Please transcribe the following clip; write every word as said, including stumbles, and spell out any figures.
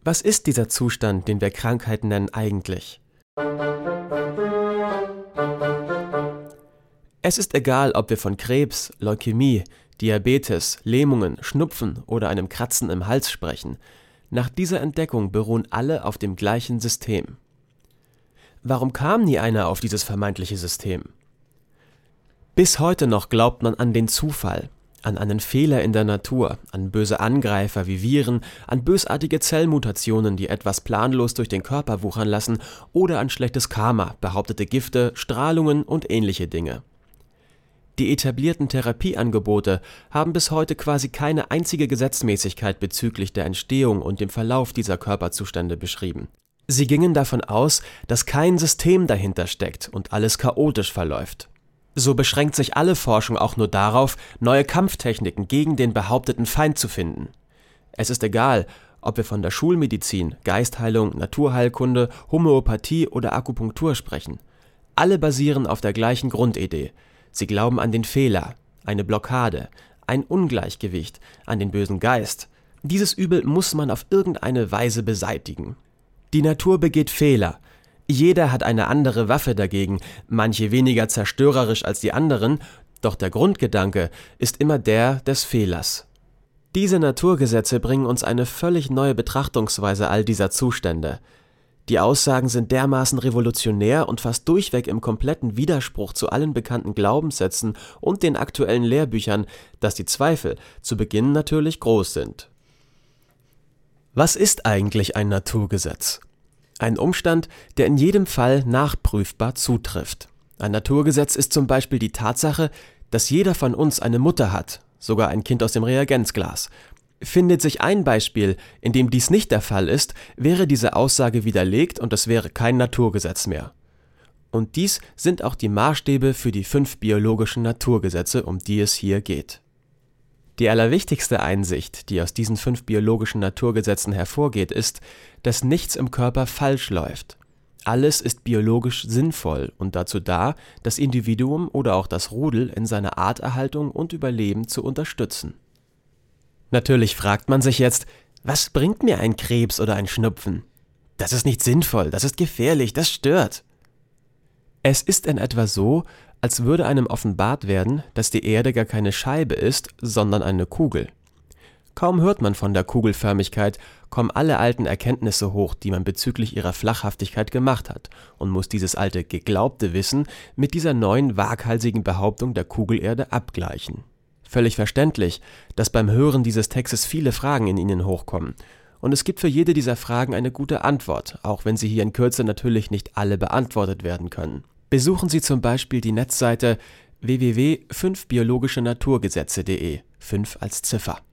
Was ist dieser Zustand, den wir Krankheit nennen, eigentlich? Es ist egal, ob wir von Krebs, Leukämie, Diabetes, Lähmungen, Schnupfen oder einem Kratzen im Hals sprechen. Nach dieser Entdeckung beruhen alle auf dem gleichen System. Warum kam nie einer auf dieses vermeintliche System? Bis heute noch glaubt man an den Zufall, an einen Fehler in der Natur, an böse Angreifer wie Viren, an bösartige Zellmutationen, die etwas planlos durch den Körper wuchern lassen, oder an schlechtes Karma, behauptete Gifte, Strahlungen und ähnliche Dinge. Die etablierten Therapieangebote haben bis heute quasi keine einzige Gesetzmäßigkeit bezüglich der Entstehung und dem Verlauf dieser Körperzustände beschrieben. Sie gingen davon aus, dass kein System dahinter steckt und alles chaotisch verläuft. So beschränkt sich alle Forschung auch nur darauf, neue Kampftechniken gegen den behaupteten Feind zu finden. Es ist egal, ob wir von der Schulmedizin, Geistheilung, Naturheilkunde, Homöopathie oder Akupunktur sprechen. Alle basieren auf der gleichen Grundidee. Sie glauben an den Fehler, eine Blockade, ein Ungleichgewicht, an den bösen Geist. Dieses Übel muss man auf irgendeine Weise beseitigen. Die Natur begeht Fehler. Jeder hat eine andere Waffe dagegen, manche weniger zerstörerisch als die anderen, doch der Grundgedanke ist immer der des Fehlers. Diese Naturgesetze bringen uns eine völlig neue Betrachtungsweise all dieser Zustände. Die Aussagen sind dermaßen revolutionär und fast durchweg im kompletten Widerspruch zu allen bekannten Glaubenssätzen und den aktuellen Lehrbüchern, dass die Zweifel zu Beginn natürlich groß sind. Was ist eigentlich ein Naturgesetz? Ein Umstand, der in jedem Fall nachprüfbar zutrifft. Ein Naturgesetz ist zum Beispiel die Tatsache, dass jeder von uns eine Mutter hat, sogar ein Kind aus dem Reagenzglas. Findet sich ein Beispiel, in dem dies nicht der Fall ist, wäre diese Aussage widerlegt und es wäre kein Naturgesetz mehr. Und dies sind auch die Maßstäbe für die fünf biologischen Naturgesetze, um die es hier geht. Die allerwichtigste Einsicht, die aus diesen fünf biologischen Naturgesetzen hervorgeht, ist, dass nichts im Körper falsch läuft. Alles ist biologisch sinnvoll und dazu da, das Individuum oder auch das Rudel in seiner Arterhaltung und Überleben zu unterstützen. Natürlich fragt man sich jetzt, was bringt mir ein Krebs oder ein Schnupfen? Das ist nicht sinnvoll, das ist gefährlich, das stört. Es ist in etwa so, als würde einem offenbart werden, dass die Erde gar keine Scheibe ist, sondern eine Kugel. Kaum hört man von der Kugelförmigkeit, kommen alle alten Erkenntnisse hoch, die man bezüglich ihrer Flachhaftigkeit gemacht hat, und muss dieses alte geglaubte Wissen mit dieser neuen waghalsigen Behauptung der Kugelerde abgleichen. Völlig verständlich, dass beim Hören dieses Textes viele Fragen in Ihnen hochkommen. Und es gibt für jede dieser Fragen eine gute Antwort, auch wenn sie hier in Kürze natürlich nicht alle beantwortet werden können. Besuchen Sie zum Beispiel die Netzseite w w w punkt fünf biologische naturgesetze punkt de, fünf als Ziffer.